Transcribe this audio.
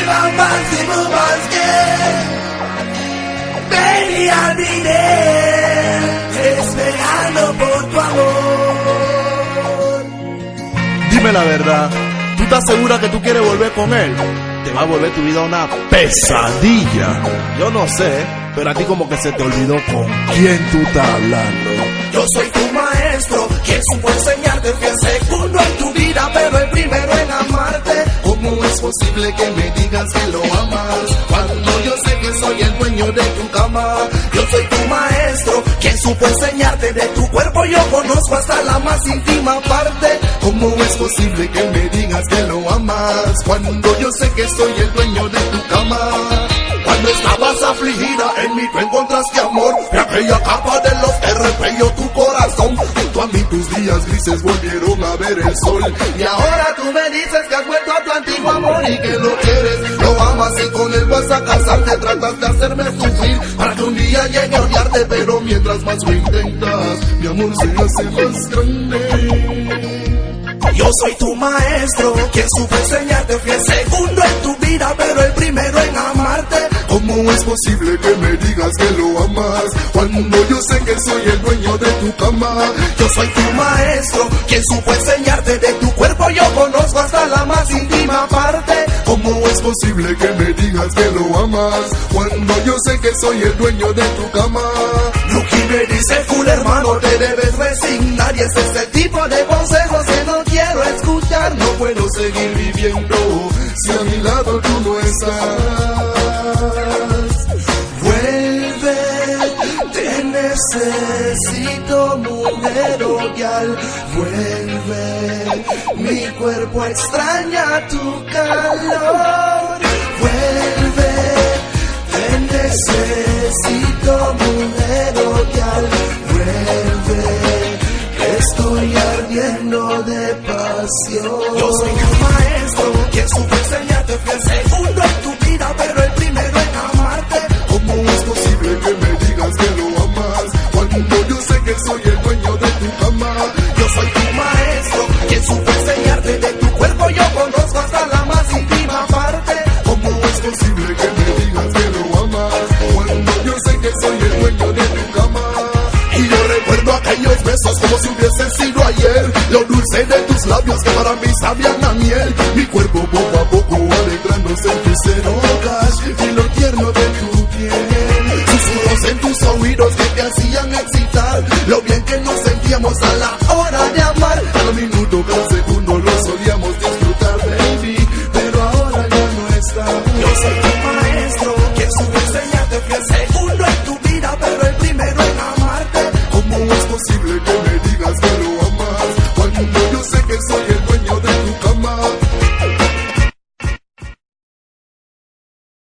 bam bam si boom bam baby I'll be there esperando por tu amor. Dime la verdad, ¿tú estás segura que tú quieres volver con él? Te va a volver tu vida una pesadilla. Yo no sé, pero a ti como que se te olvidó con quién tú estás hablando. Yo soy tu maestro, quien supo enseñarte. Fui el segundo en tu vida, pero el primero en amarte. ¿Cómo es posible que me digas que lo amas cuando yo sé que soy el dueño de tu cama? Yo soy tu maestro, quien supo enseñarte. De tu cuerpo yo conozco hasta la más íntima parte. ¿Cómo es posible que me digas que lo amas cuando yo sé que soy el dueño de tu cama? Cuando estabas afligida, en mí tú encontraste amor. Y aquella capa de los que repelló tu corazón. Junto a mí tus días grises volvieron a ver el sol. Y ahora tú me dices que has vuelto a tu antiguo amor y que lo quieres, lo amas y con él vas a casarte. Tratas de hacerme sufrir para que un día llegue a odiarte, pero mientras más lo intentas, mi amor se hace más grande. Yo soy tu maestro, quien supo enseñarte. Fui el segundo en tu vida, pero el primero en amarte. ¿Cómo es posible que me digas que lo amas cuando yo sé que soy el dueño de tu cama? Yo soy tu maestro, quien supo enseñarte. De tu cuerpo yo conozco hasta la más íntima parte. ¿Cómo es posible que me digas que lo amas cuando yo sé que soy el dueño de tu cama? Lucky me dice full hermano, te debes resignar. Y ese es el tipo de consejos que no quiero escuchar. No puedo seguir viviendo si a mi lado tú no estás. Vuelve, te necesito, mujer odial. Vuelve, mi cuerpo extraña tu calor. Vuelve, te necesito, mujer odial. Vuelve, estoy ardiendo de pasión. Yo soy tu maestro, quien supo enseñarte. Fui el segundo en tu vida, pero el primero en amarte. ¿Cómo es posible que me digas que lo amas cuando yo sé que soy el dueño de tu cama? Yo soy tu maestro, quien supo enseñarte. De tu cuerpo yo conozco hasta la más íntima parte. ¿Cómo es posible que me digas que lo amas cuando yo sé que soy el dueño de tu cama? Y yo recuerdo aquellos besos como si hubiesen sido ayer. Lo dulce de tus labios que para mí sabían a miel. Mi cuerpo poco a poco alegrándose en tu serogas y lo tierno de tu piel. Susurros en tus oídos que te hacían excitar. Lo bien que nos sentíamos a la hora de amar. Cada minuto, cada segundo lo solíamos disfrutar, baby, pero ahora ya no está. Yo soy tu maestro, quien supo enseñarte. Fui el segundo en tu vida, pero el primero en amarte. ¿Cómo es posible que me digas que lo amas cuando yo sé que soy el